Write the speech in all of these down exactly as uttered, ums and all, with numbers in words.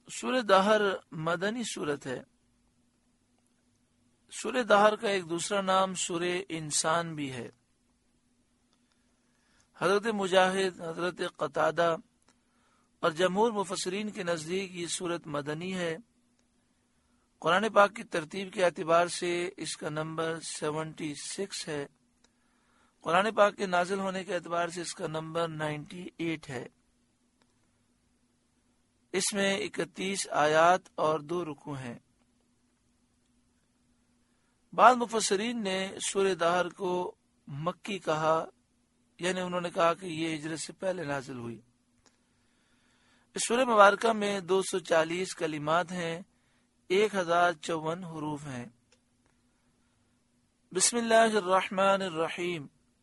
سورہ دہر مدنی سورت ہے۔ سورہ دہر کا ایک دوسرا نام سورہ انسان بھی ہے۔ حضرت مجاہد، حضرت قتادہ اور جمہور مفسرین کے نزدیک یہ سورت مدنی ہے۔ قرآن پاک کی ترتیب کے اعتبار سے اس کا نمبر سیونٹی سکس ہے۔ قرآن پاک کے نازل ہونے کے اعتبار سے اس کا نمبر نائنٹی ایٹ ہے۔ اس میں اکتیس آیات اور دو رکوع ہیں۔ بعض مفسرین نے سورہ دہر کو مکی کہا، یعنی انہوں نے کہا کہ یہ ہجرت سے پہلے نازل ہوئی۔ اس سورہ مبارکہ میں دو سو چالیس کلمات ہیں، ایک ہزار چون حروف ہیں۔ بسم اللہ الرحمن الرحیم،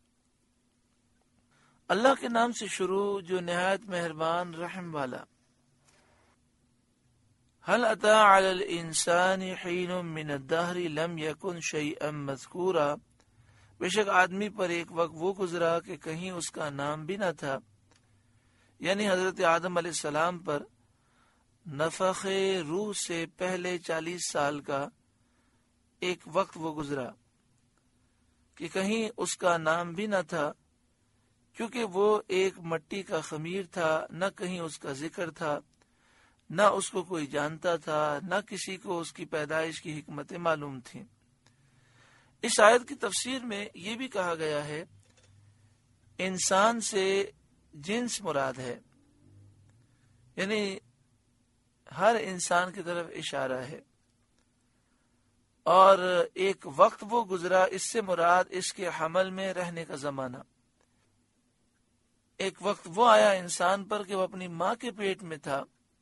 اللہ کے نام سے شروع جو نہایت مہربان رحم والا۔ هل اتى على الانسان حين من الدهر لم يكن شيئا مذكورا، بے شک آدمی پر ایک وقت وہ گزرا کہ کہیں اس کا نام بھی نہ تھا، یعنی حضرت آدم علیہ السلام پر نفخ روح سے پہلے چالیس سال کا ایک وقت وہ گزرا کہ کہیں اس کا نام بھی نہ تھا، کیونکہ وہ ایک مٹی کا خمیر تھا، نہ کہیں اس کا ذکر تھا، نہ اس کو کوئی جانتا تھا، نہ کسی کو اس کی پیدائش کی حکمتیں معلوم تھیں۔ اس آیت کی تفسیر میں یہ بھی کہا گیا ہے انسان سے جنس مراد ہے، یعنی ہر انسان کی طرف اشارہ ہے، اور ایک وقت وہ گزرا، اس سے مراد اس کے حمل میں رہنے کا زمانہ۔ ایک وقت وہ آیا انسان پر کہ وہ اپنی ماں کے پیٹ میں تھا،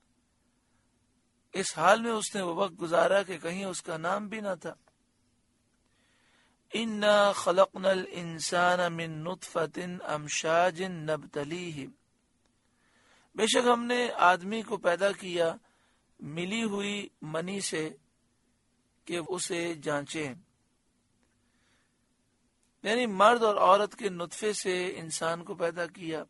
اس حال میں اس نے وہ وقت گزارا کہ کہیں اس کا نام بھی نہ تھا۔ اِنَّا خَلَقْنَا الْإِنسَانَ مِن نُطْفَةٍ أَمْشَاجٍ نَبْتَلِيهِ، بے شک ہم نے آدمی کو پیدا کیا ملی ہوئی منی سے کہ اسے جانچیں، یعنی مرد اور عورت کے نطفے سے انسان کو پیدا کیا،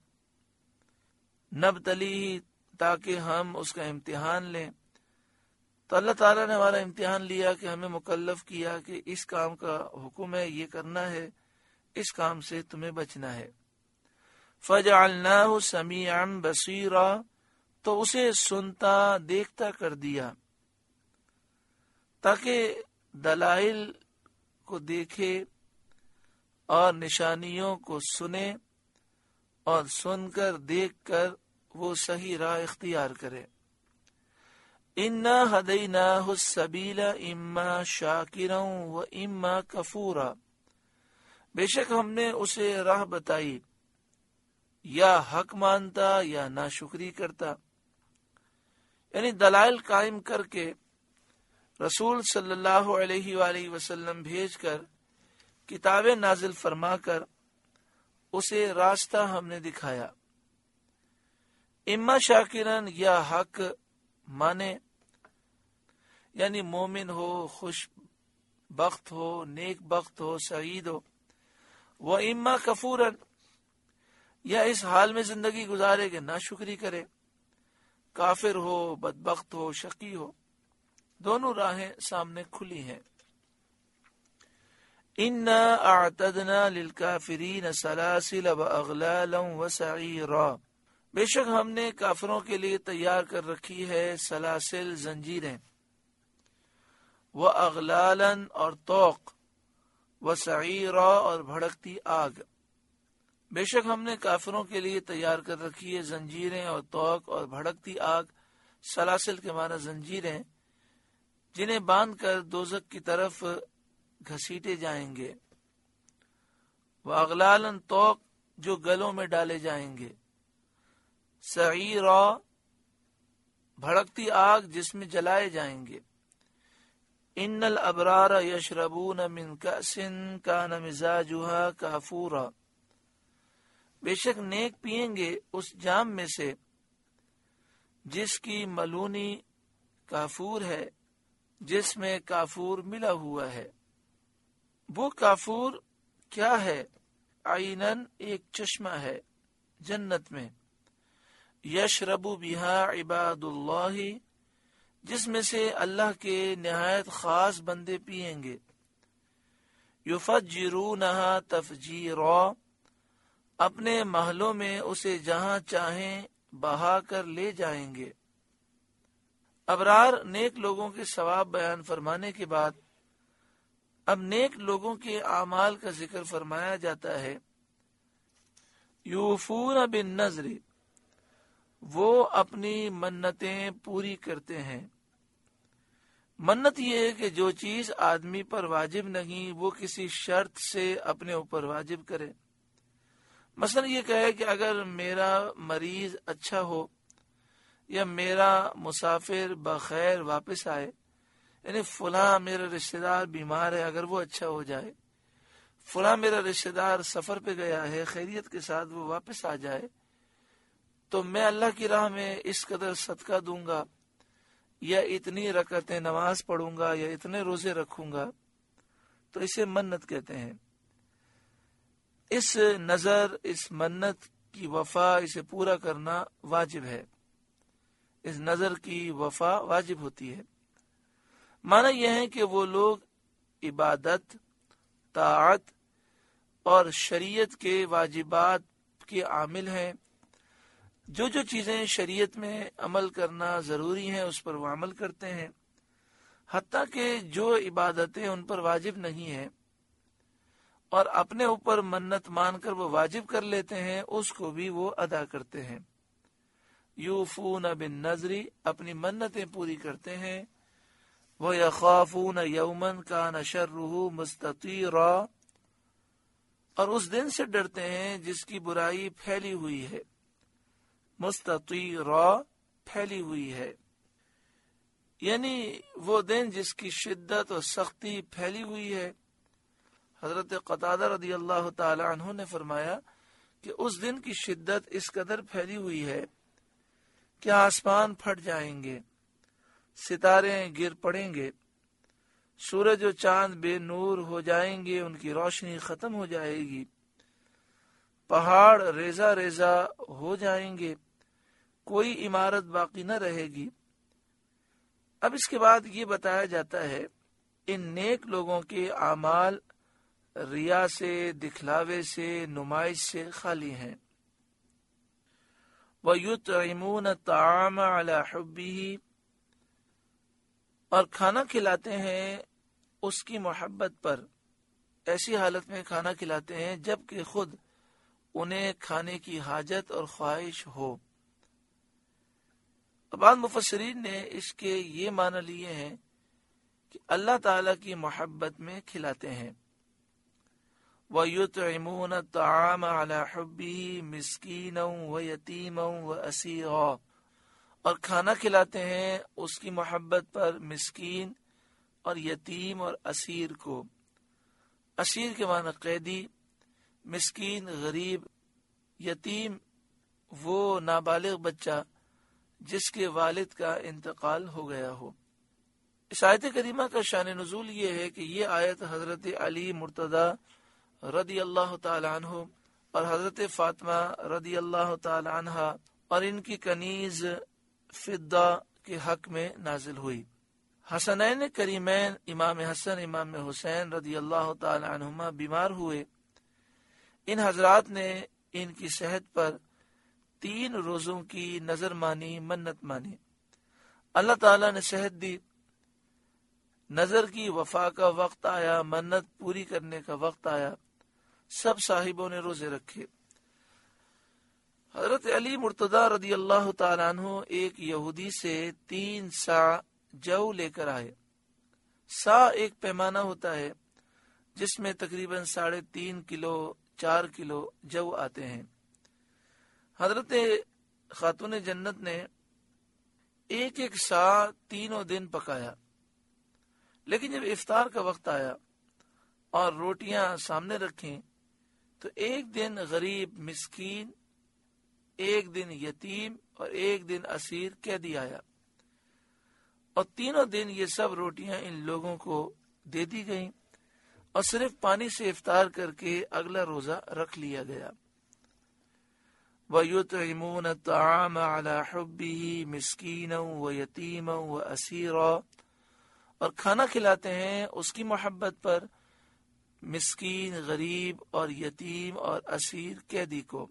نبتلیہ تاکہ ہم اس کا امتحان لیں۔ تو اللہ تعالیٰ نے ہمارا امتحان لیا کہ ہمیں مکلف کیا کہ اس کام کا حکم ہے، یہ کرنا ہے، اس کام سے تمہیں بچنا ہے۔ فَجَعَلْنَاهُ سَمِيعًا بَصِيرًا، تو اسے سنتا دیکھتا کر دیا تاکہ دلائل کو دیکھے اور نشانیوں کو سنے، اور سن کر دیکھ کر وہ صحیح راہ اختیار کرے۔ اِنَّا هَدَيْنَاهُ السَّبِيلَ إِمَّا شَاكِرًا وَإِمَّا كَفُورًا، بے شک ہم نے اسے راہ بتائی، یا حق مانتا یا ناشکری کرتا، یعنی دلائل قائم کر کے رسول صلی اللہ علیہ وآلہ وسلم بھیج کر، کتابیں نازل فرما کر اسے راستہ ہم نے دکھایا۔ اما شاکرن، یا حق مانے، یعنی مومن ہو، خوش بخت ہو، نیک بخت ہو، سعید ہو، وہ اما کفورن، یا اس حال میں زندگی گزارے کہ ناشکری کرے، کافر ہو، بدبخت ہو، شقی ہو، دونوں راہیں سامنے کھلی ہیں۔ اِنَّا أَعْتَدْنَا لِلْكَافِرِينَ سَلَاسِلَ وَأَغْلَالًا وَسَعِيرًا، بے شک ہم نے کافروں کے لیے تیار کر رکھی ہے سلاسل، زنجیریں، وَأَغْلَالًا اور طوق، وَسَعِيرًا اور بھڑکتی آگ، بے شک ہم نے کافروں کے لیے تیار کر رکھی ہے زنجیریں اور طوق اور بھڑکتی آگ۔ سلاسل کے معنی زنجیریں، جنہیں باندھ کر دوزخ کی طرف گھسیٹے جائیں گے، وَأَغْلَالًا طوق جو گلوں میں ڈالے جائیں گے، سعیرا بھڑکتی آگ جس میں جلائے جائیں گے۔ ان الابرار یشربون من کأس کان مزاجها کافورا، بے شک نیک پئیں گے اس جام میں سے جس کی ملونی کافور ہے، جس میں کافور ملا ہوا ہے۔ وہ کافور کیا ہے؟ عینن ایک چشمہ ہے جنت میں، یشرب بہا عباد اللہ، جس میں سے اللہ کے نہایت خاص بندے پیئیں گے. یفجرونہا تفجیرا، اپنے محلوں میں اسے جہاں چاہیں بہا کر لے جائیں گے. ابرار نیک لوگوں کے ثواب بیان فرمانے کے بعد اب نیک لوگوں کے اعمال کا ذکر فرمایا جاتا ہے. یوفون بالنذر، وہ اپنی منتیں پوری کرتے ہیں. منت یہ ہے کہ جو چیز آدمی پر واجب نہیں وہ کسی شرط سے اپنے اوپر واجب کرے. مثلا یہ کہے کہ اگر میرا مریض اچھا ہو یا میرا مسافر بخیر واپس آئے، یعنی فلاں میرا رشتہ دار بیمار ہے اگر وہ اچھا ہو جائے، فلاں میرا رشتہ دار سفر پہ گیا ہے خیریت کے ساتھ وہ واپس آ جائے، تو میں اللہ کی راہ میں اس قدر صدقہ دوں گا یا اتنی رکعتیں نماز پڑھوں گا یا اتنے روزے رکھوں گا. تو اسے منت کہتے ہیں. اس نظر، اس منت کی وفا، اسے پورا کرنا واجب ہے. اس نظر کی وفا واجب ہوتی ہے. معنی یہ ہے کہ وہ لوگ عبادت، طاعت اور شریعت کے واجبات کے عامل ہیں. جو جو چیزیں شریعت میں عمل کرنا ضروری ہیں اس پر وہ عمل کرتے ہیں، حتیٰ کہ جو عبادتیں ان پر واجب نہیں ہیں اور اپنے اوپر منت مان کر وہ واجب کر لیتے ہیں اس کو بھی وہ ادا کرتے ہیں. یوفون بالنذر، اپنی منتیں پوری کرتے ہیں. وَيَخَافُونَ يَوْمًا كَانَ شَرُّهُ مُسْتَطِيرًا، اور اس دن سے ڈرتے ہیں جس کی برائی پھیلی ہوئی ہے. مستطیرا، پھیلی ہوئی ہے، یعنی وہ دن جس کی شدت اور سختی پھیلی ہوئی ہے. حضرت قتادہ رضی اللہ تعالی عنہ نے فرمایا کہ اس دن کی شدت اس قدر پھیلی ہوئی ہے کہ آسمان پھٹ جائیں گے، ستارے گر پڑیں گے، سورج و چاند بے نور ہو جائیں گے، ان کی روشنی ختم ہو جائے گی، پہاڑ ریزہ ریزہ ہو جائیں گے، کوئی عمارت باقی نہ رہے گی. اب اس کے بعد یہ بتایا جاتا ہے ان نیک لوگوں کے اعمال ریا سے، دکھلاوے سے، نمائش سے خالی ہیں. وَيُطْعِمُونَ الطَّعَامَ عَلَى حُبِّهِ، اور کھانا کھلاتے ہیں اس کی محبت پر، ایسی حالت میں کھانا کھلاتے ہیں جب کہ خود انہیں کھانے کی حاجت اور خواہش ہو. بعض مفسرین نے اس کے یہ معنی لیے ہیں کہ اللہ تعالیٰ کی محبت میں کھلاتے ہیں. وَيُطْعِمُونَ الطَّعَامَ عَلَى حُبِّهِ مِسْكِينًا وَيَتِيمًا وَأَسِيرًا، اور کھانا کھلاتے ہیں اس کی محبت پر مسکین اور یتیم اور اسیر کو. اسیر کے معنی قیدی، مسکین غریب، یتیم وہ نابالغ بچہ جس کے والد کا انتقال ہو گیا ہو. اس آیت کریمہ کا شان نزول یہ ہے کہ یہ آیت حضرت علی مرتضی رضی اللہ تعالی عنہ اور حضرت فاطمہ رضی اللہ تعالی عنہ اور ان کی کنیز فضہ کے حق میں نازل ہوئی. حسنین کریمین امام حسن امام حسین رضی اللہ تعالی عنہما بیمار ہوئے. ان حضرات نے ان کی صحت پر تین روزوں کی نظر مانی، منت مانی. اللہ تعالیٰ نے صحت دی، نظر کی وفا کا وقت آیا، منت پوری کرنے کا وقت آیا، سب صاحبوں نے روزے رکھے. حضرت علی مرتضی رضی اللہ تعالیٰ عنہ ایک یہودی سے تین سا جو لے کر آئے. سا ایک پیمانہ ہوتا ہے جس میں تقریباً ساڑھے تین کلو چار کلو جو آتے ہیں. حضرت خاتون جنت نے ایک ایک سا تینوں دن پکایا، لیکن جب افطار کا وقت آیا اور روٹیاں سامنے رکھیں تو ایک دن غریب مسکین، ایک دن یتیم اور ایک دن اسیر قیدی آیا، اور تینوں دن یہ سب روٹیاں ان لوگوں کو دے دی گئیں اور صرف پانی سے افطار کر کے اگلا روزہ رکھ لیا گیا. وَيُطْعِمُونَ الطَّعَامَ عَلَى حُبِّهِ مِسْكِينًا وَيَتِيمًا وَأَسِيرًا، اور کھانا کھلاتے ہیں اس کی محبت پر مسکین، غریب اور یتیم اور اسیر قیدی کو۔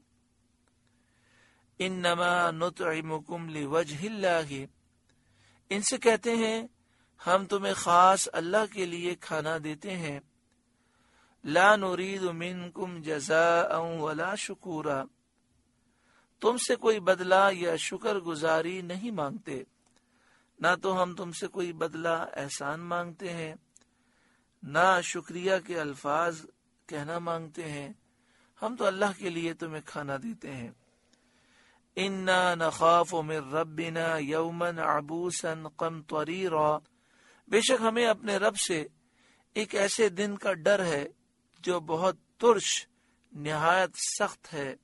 انما نطعمکم لوجہ اللہ، ان سے کہتے ہیں ہم تمہیں خاص اللہ کے لیے کھانا دیتے ہیں۔ لا نرید منکم جزاء ولا شکورا، تم سے کوئی بدلہ یا شکر گزاری نہیں مانگتے، نہ تو ہم تم سے کوئی بدلہ احسان مانگتے ہیں، نہ شکریہ کے الفاظ کہنا مانگتے ہیں، ہم تو اللہ کے لیے تمہیں کھانا دیتے ہیں۔ انا نخاف من ربنا یوما عبوسا قمطریرا، بے شک ہمیں اپنے رب سے ایک ایسے دن کا ڈر ہے جو بہت ترش، نہایت سخت ہے،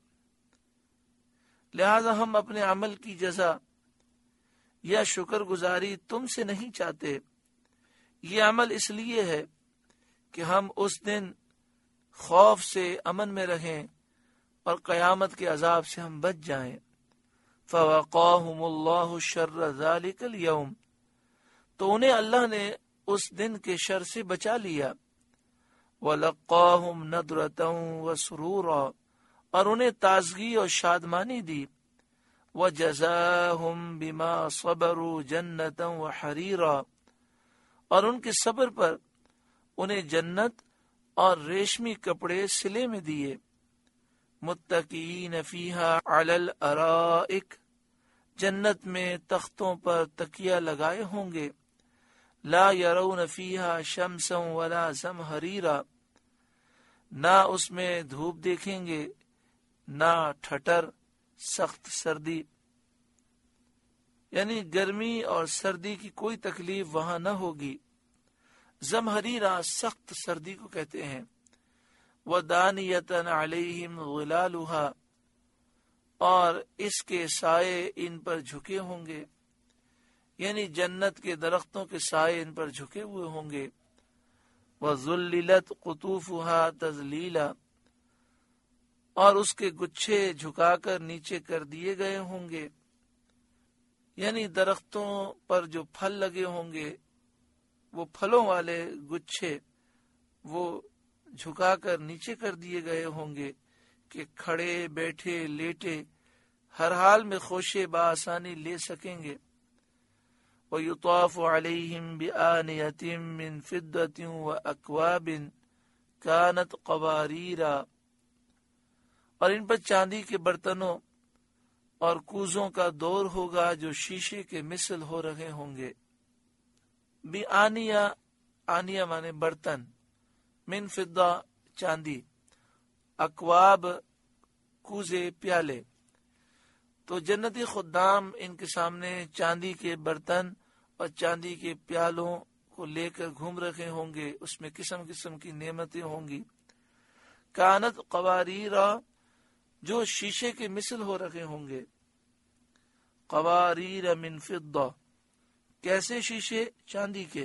لہذا ہم اپنے عمل کی جزا یا شکر گزاری تم سے نہیں چاہتے۔ یہ عمل اس لیے ہے کہ ہم اس دن خوف سے امن میں رہیں اور قیامت کے عذاب سے ہم بچ جائیں۔ فَوَقَاهُمُ اللَّهُ شَرَّ ذَلِكَ الْيَوْمِ، تو انہیں اللہ نے اس دن کے شر سے بچا لیا۔ وَلَقَّاهُمْ نَضْرَةً وَسُرُورًا، اور انہیں تازگی اور شادمانی دی۔ وَجَزَاهُمْ بِمَا صَبَرُوا جَنَّةً وَحَرِيرًا، اور ان کے صبر پر انہیں جنت اور ریشمی کپڑے سلے میں دیے۔ متکئین فیہا علی الارائک، جنت میں تختوں پر تکیہ لگائے ہوں گے۔ لا یرون فیہا شمسا ولا زمہریرا، نہ اس میں دھوپ دیکھیں گے نہ ٹھٹر، سخت سردی، یعنی گرمی اور سردی کی کوئی تکلیف وہاں نہ ہوگی۔ زمہریرا سخت سردی کو کہتے ہیں۔ وَدَانِيَةً عَلَيْهِمْ ظِلَالُهَا، اور اس کے سائے ان پر جھکے ہوں گے، یعنی جنت کے درختوں کے سائے ان پر جھکے ہوئے ہوں گے۔ وَذُلِّلَتْ قُطُوفُهَا تَذْلِيلًا، اور اس کے گچھے جھکا کر نیچے کر دیے گئے ہوں گے، یعنی درختوں پر جو پھل لگے ہوں گے وہ پھلوں والے گچھے وہ جھکا کر نیچے کر دیے گئے ہوں گے کہ کھڑے بیٹھے لیٹے ہر حال میں خوشے بآسانی لے سکیں گے۔ وَيُطَافُ عَلَيْهِمْ بِآنِيَةٍ مِّن فِضَّةٍ وَأَكْوَابٍ كَانَتْ قَوَارِيرَا، اور ان پر چاندی کے برتنوں اور کوزوں کا دور ہوگا جو شیشے کے مثل ہو رہے ہوں گے۔ بی آنیہ، آنیہ مانے برتن، من فضہ چاندی، اکواب کوزے پیالے، تو جنتی خدام ان کے سامنے چاندی کے برتن اور چاندی کے پیالوں کو لے کر گھوم رہے ہوں گے، اس میں قسم قسم کی نعمتیں ہوں گی۔ کانت قواریرا، جو شیشے کے مثل ہو رہے ہوں گے۔ قواریر من فضہ، کیسے شیشے؟ چاندی کے۔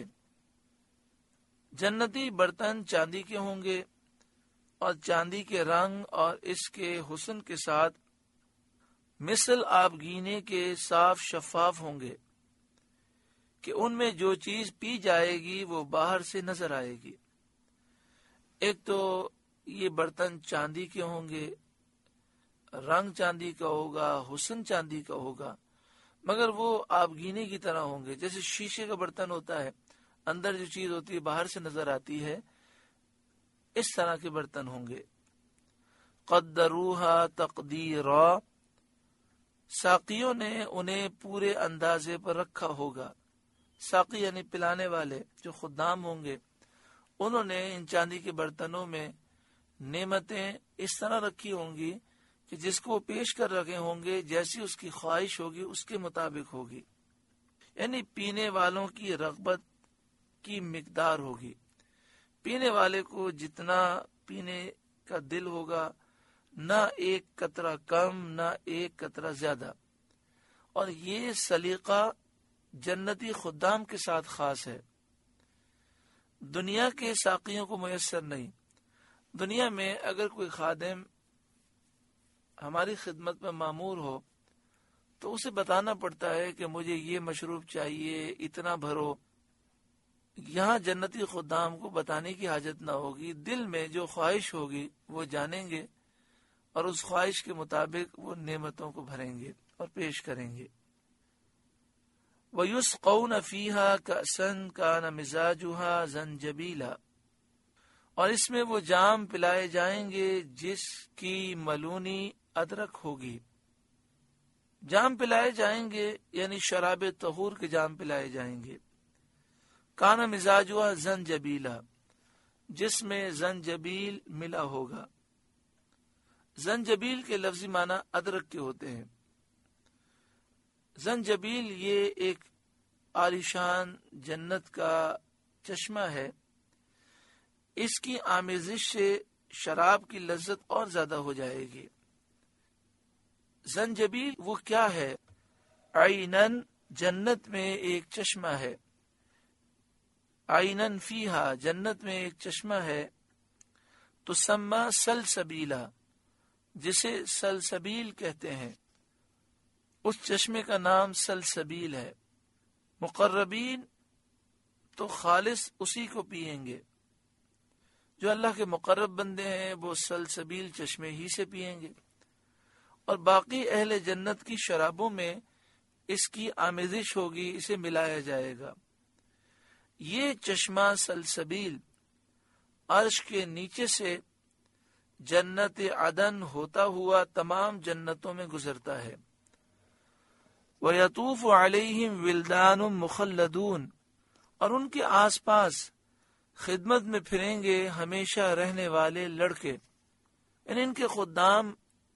جنتی برتن چاندی کے ہوں گے اور چاندی کے رنگ اور اس کے حسن کے ساتھ مثل آبگینے کے صاف شفاف ہوں گے کہ ان میں جو چیز پی جائے گی وہ باہر سے نظر آئے گی۔ ایک تو یہ برتن چاندی کے ہوں گے، رنگ چاندی کا ہوگا، حسن چاندی کا ہوگا، مگر وہ آبگینے کی طرح ہوں گے۔ جیسے شیشے کا برتن ہوتا ہے، اندر جو چیز ہوتی ہے باہر سے نظر آتی ہے، اس طرح کے برتن ہوں گے۔ قدروہا تقدیرا، ساقیوں نے انہیں پورے اندازے پر رکھا ہوگا۔ ساقی یعنی پلانے والے جو خدام ہوں گے، انہوں نے ان چاندی کے برتنوں میں نعمتیں اس طرح رکھی ہوں گی کہ جس کو پیش کر رکھے ہوں گے جیسی اس کی خواہش ہوگی اس کے مطابق ہوگی، یعنی پینے والوں کی رغبت کی مقدار ہوگی۔ پینے والے کو جتنا پینے کا دل ہوگا، نہ ایک قطرہ کم نہ ایک قطرہ زیادہ، اور یہ سلیقہ جنتی خدام کے ساتھ خاص ہے، دنیا کے ساقیوں کو میسر نہیں۔ دنیا میں اگر کوئی خادم ہماری خدمت میں مامور ہو تو اسے بتانا پڑتا ہے کہ مجھے یہ مشروب چاہیے، اتنا بھرو۔ یہاں جنتی خدام کو بتانے کی حاجت نہ ہوگی، دل میں جو خواہش ہوگی وہ جانیں گے اور اس خواہش کے مطابق وہ نعمتوں کو بھریں گے اور پیش کریں گے۔ وَيُسْقَوْنَ فِيهَا كَأْسًا كَانَ مِزَاجُهَا زَنْجَبِيلًا، اور اس میں وہ جام پلائے جائیں گے جس کی ملونی ادرک ہوگی۔ جام پلائے جائیں گے یعنی شراب طہور کے جام پلائے جائیں گے۔ کانا مزاجها زنجبیلا، جس میں زنجبیل ملا ہوگا۔ زنجبیل کے لفظی معنی ادرک کے ہوتے ہیں۔ زنجبیل یہ ایک عالیشان جنت کا چشمہ ہے، اس کی آمیزش سے شراب کی لذت اور زیادہ ہو جائے گی۔ زنجبیل وہ کیا ہے؟ عینن، جنت میں ایک چشمہ ہے۔ عینن فیہا، جنت میں ایک چشمہ ہے۔ تسمى سلسبیلا، جسے سلسبیل کہتے ہیں، اس چشمے کا نام سلسبیل ہے۔ مقربین تو خالص اسی کو پئیں گے، جو اللہ کے مقرب بندے ہیں وہ سلسبیل چشمے ہی سے پئیں گے، اور باقی اہل جنت کی شرابوں میں اس کی آمیزش ہوگی، اسے ملایا جائے گا۔ یہ چشمہ سلسبیل عرش کے نیچے سے جنت عدن ہوتا ہوا تمام جنتوں میں گزرتا ہے۔ وَيَطُوفُ عَلَيْهِمْ وِلْدَانٌ مُخَلَّدُونَ، اور ان کے آس پاس خدمت میں پھریں گے ہمیشہ رہنے والے لڑکے، یعنی ان کے خدام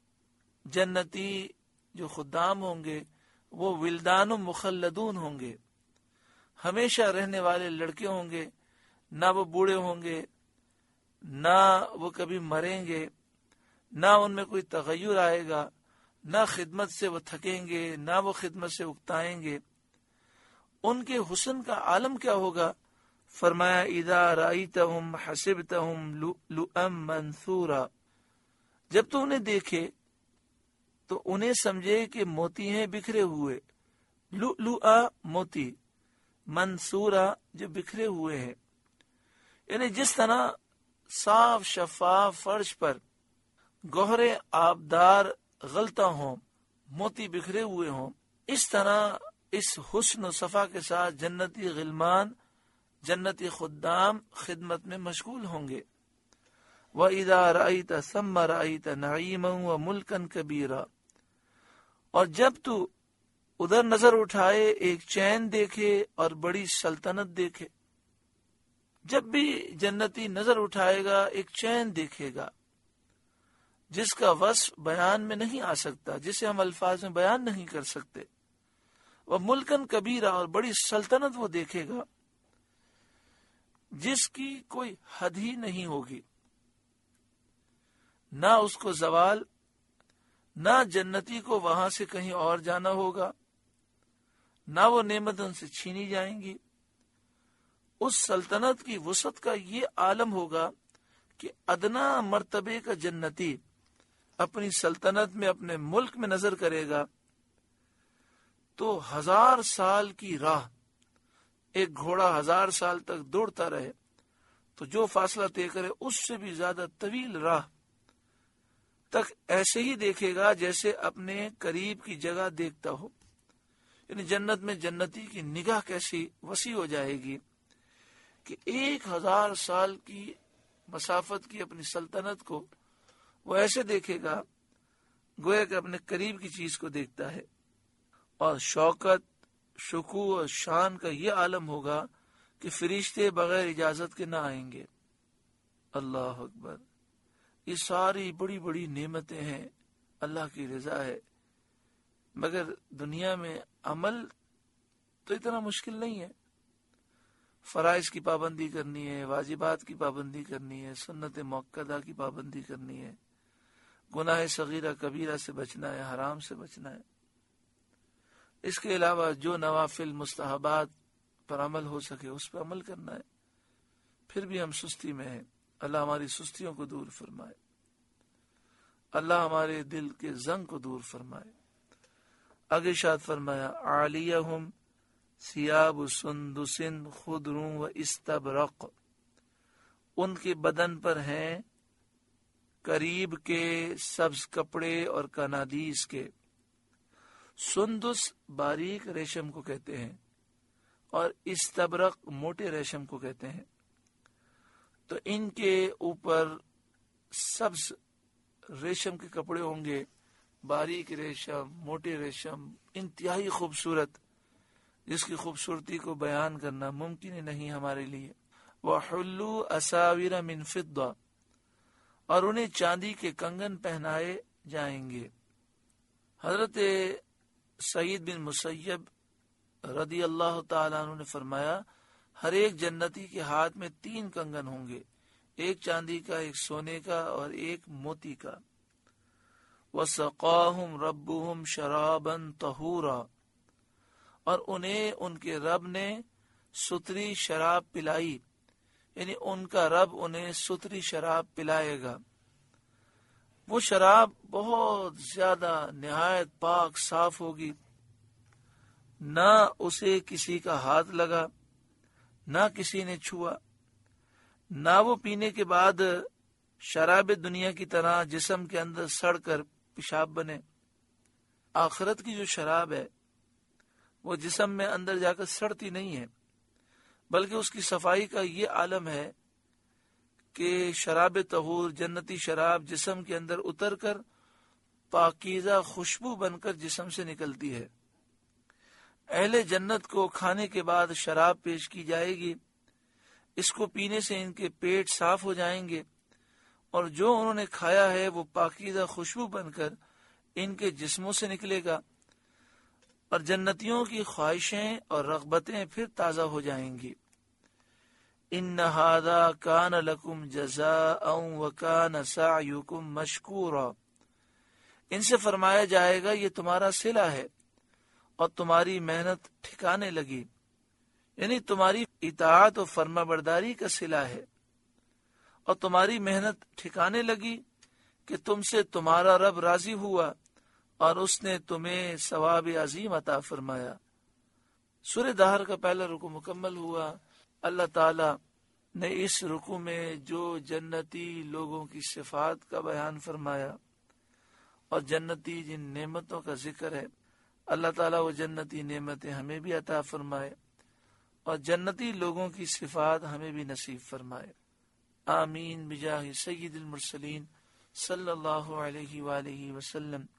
جنتی جو خدام ہوں گے وہ ولدان مخلدون ہوں گے، ہمیشہ رہنے والے لڑکے ہوں گے، نہ وہ بوڑھے ہوں گے، نہ وہ کبھی مریں گے، نہ ان میں کوئی تغیر آئے گا، نہ خدمت سے وہ تھکیں گے، نہ وہ خدمت سے اکتائیں گے۔ ان کے حسن کا عالم کیا ہوگا؟ فرمایا اذا رأیتہم حسبتہم لؤلؤا منثورا، جب تو انہیں دیکھے تو انہیں سمجھے کہ موتی ہیں بکھرے ہوئے، لؤلؤا موتی، منثورا جو بکھرے ہوئے ہیں، یعنی جس طرح صاف شفاف فرش پر گوہرے آبدار غلطہ ہوں، موتی بکھرے ہوئے ہوں، اس طرح اس حسن و صفا کے ساتھ جنتی غلمان، جنتی خدام خدمت میں مشغول ہوں گے۔ وَإِذَا رَأَيْتَ ثَمَّ رَأَيْتَ نَعِيمًا وَمُلْكًا كَبِيرًا، اور جب تو ادھر نظر اٹھائے ایک چین دیکھے اور بڑی سلطنت دیکھے۔ جب بھی جنتی نظر اٹھائے گا ایک چین دیکھے گا جس کا وصف بیان میں نہیں آ سکتا، جسے ہم الفاظ میں بیان نہیں کر سکتے۔ وہ ملکن کبیرہ، اور بڑی سلطنت وہ دیکھے گا جس کی کوئی حد ہی نہیں ہوگی، نہ اس کو زوال، نہ جنتی کو وہاں سے کہیں اور جانا ہوگا، نہ وہ نعمت ان سے چھینی جائیں گی۔ اس سلطنت کی وسعت کا یہ عالم ہوگا کہ ادنا مرتبے کا جنتی اپنی سلطنت میں اپنے ملک میں نظر کرے گا تو ہزار سال کی راہ، ایک گھوڑا ہزار سال تک دوڑتا رہے تو جو فاصلہ طے کرے اس سے بھی زیادہ طویل راہ تک ایسے ہی دیکھے گا جیسے اپنے قریب کی جگہ دیکھتا ہو۔ یعنی جنت میں جنتی کی نگاہ کیسی وسیع ہو جائے گی کہ ایک ہزار سال کی مسافت کی اپنی سلطنت کو وہ ایسے دیکھے گا گویا کہ اپنے قریب کی چیز کو دیکھتا ہے۔ اور شوکت، شکوہ اور شان کا یہ عالم ہوگا کہ فرشتے بغیر اجازت کے نہ آئیں گے۔ اللہ اکبر، یہ ساری بڑی بڑی نعمتیں ہیں، اللہ کی رضا ہے، مگر دنیا میں عمل تو اتنا مشکل نہیں ہے۔ فرائض کی پابندی کرنی ہے، واجبات کی پابندی کرنی ہے، سنت موقدہ کی پابندی کرنی ہے، گناہ صغیرہ کبیرہ سے بچنا ہے، حرام سے بچنا ہے۔ اس کے علاوہ جو نوافل مستحبات پر عمل ہو سکے اس پر عمل کرنا ہے۔ پھر بھی ہم سستی میں ہیں، اللہ ہماری سستیوں کو دور فرمائے۔ اللہ ہمارے دل کے زنگ کو دور فرمائے۔ آگے ارشاد فرمایا عالیہم ثیاب سندس خضر و استبرق، ان کے بدن پر ہیں قریب کے سبز کپڑے اور کنادیس کے۔ سندس باریک ریشم کو کہتے ہیں اور استبرق موٹے ریشم کو کہتے ہیں۔ تو ان کے اوپر سبز ریشم کے کپڑے ہوں گے، باریک ریشم، موٹے ریشم، انتہائی خوبصورت، جس کی خوبصورتی کو بیان کرنا ممکن ہی نہیں ہمارے لیے۔ وَحُلُّوا أَسَاوِرَ مِن فِضَّةٍ، اور انہیں چاندی کے کنگن پہنائے جائیں گے۔ حضرت سعید بن مسیب رضی اللہ تعالیٰ عنہ نے فرمایا ہر ایک جنتی کے ہاتھ میں تین کنگن ہوں گے، ایک چاندی کا، ایک سونے کا اور ایک موتی کا۔ وَسَقَاهُمْ رَبُّهُمْ شَرَابًا طَهُورًا، اور انہیں ان کے رب نے ستری شراب پلائی، یعنی ان کا رب انہیں ستری شراب پلائے گا۔ وہ شراب بہت زیادہ نہایت پاک صاف ہوگی، نہ اسے کسی کا ہاتھ لگا، نہ کسی نے چھوا، نہ وہ پینے کے بعد شراب دنیا کی طرح جسم کے اندر سڑ کر پیشاب بنے۔ آخرت کی جو شراب ہے وہ جسم میں اندر جا کر سڑتی نہیں ہے، بلکہ اس کی صفائی کا یہ عالم ہے کہ شراب طہور، جنتی شراب جسم کے اندر اتر کر پاکیزہ خوشبو بن کر جسم سے نکلتی ہے۔ اہل جنت کو کھانے کے بعد شراب پیش کی جائے گی، اس کو پینے سے ان کے پیٹ صاف ہو جائیں گے، اور جو انہوں نے کھایا ہے وہ پاکیزہ خوشبو بن کر ان کے جسموں سے نکلے گا، اور جنتیوں کی خواہشیں اور رغبتیں پھر تازہ ہو جائیں گی۔ ان ھذا کان لکم جزاء وکان سعیکم مشکورا، ان سے فرمایا جائے گا یہ تمہارا صلہ ہے اور تمہاری محنت ٹھکانے لگی، یعنی تمہاری اطاعت و فرما برداری کا صلہ ہے، اور تمہاری محنت ٹھکانے لگی کہ تم سے تمہارا رب راضی ہوا اور اس نے تمہیں ثواب عظیم عطا فرمایا۔ سورہ دہر کا پہلا رکوع مکمل ہوا۔ اللہ تعالی نے اس رکوع میں جو جنتی لوگوں کی صفات کا بیان فرمایا اور جنتی جن نعمتوں کا ذکر ہے، اللہ تعالیٰ وہ جنتی نعمتیں ہمیں بھی عطا فرمائے اور جنتی لوگوں کی صفات ہمیں بھی نصیب فرمائے۔ آمین بجاہ سید المرسلین صلی اللہ علیہ وآلہ وسلم۔